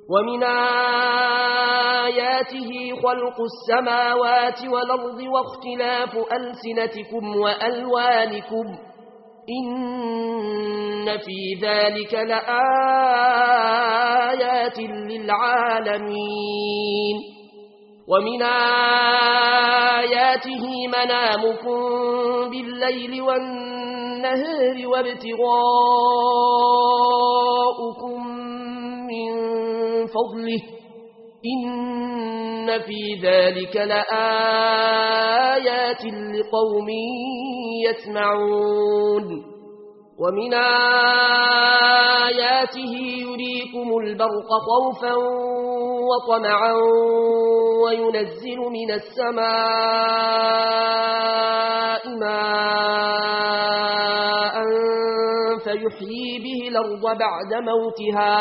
ومن آياته خلق السماوات والأرض واختلاف ألسنتكم وألوانكم إن في ذلك لآيات للعالمين ومن آياته منامكم بالليل والنهار وابتغاؤكم من فضله إن في ذلك لآيات لقوم يسمعون ومن آياته يريكم البرق خوفا وطمعا وينزل من السماء ماء فيحيي به الأرض بعد موتها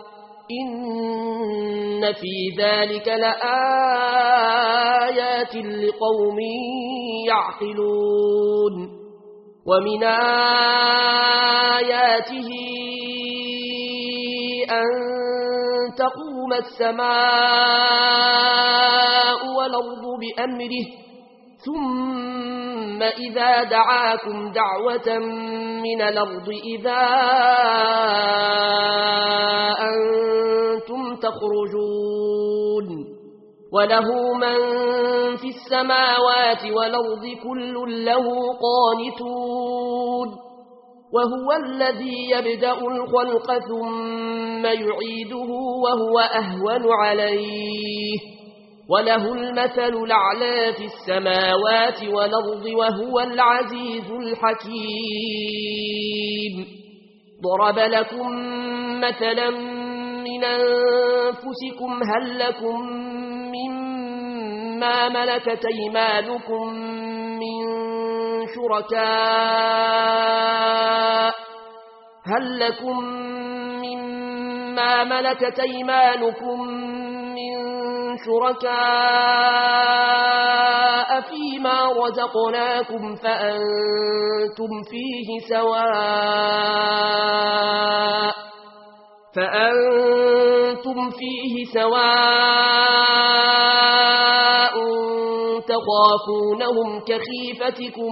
إن في ذلك لآيات لقوم يعقلون ومن آياته أن تقوم السماء والأرض بأمره ثم إذا دعاكم دعوة من الأرض إذا أنتم تخرجون وله من في السماوات والأرض كل له قانتون وهو الذي يبدأ الخلق ثم يعيده وهو أهون عليه وله المثل الأعلى في السماوات والأرض وهو العزيز الحكيم ضرب لكم مثلا من أنفسكم هل لكم مما ملكت أيمانكم من شركاء هل لكم مما ملكت أيمانكم من شركاء فيما رزقناكم فأنتم فيه سواء تخافونهم كخيفتكم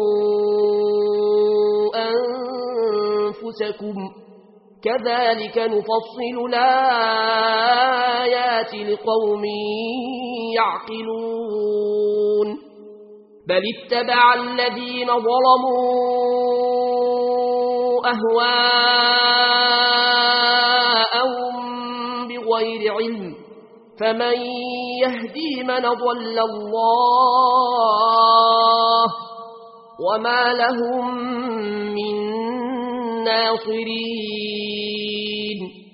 أنفسكم كذلك نفصل الآيات لقوم يعقلون بل اتبع الذين ظلموا أهواءهم بغير علم فمن يهدي من ضل الله وما لهم من ناصرين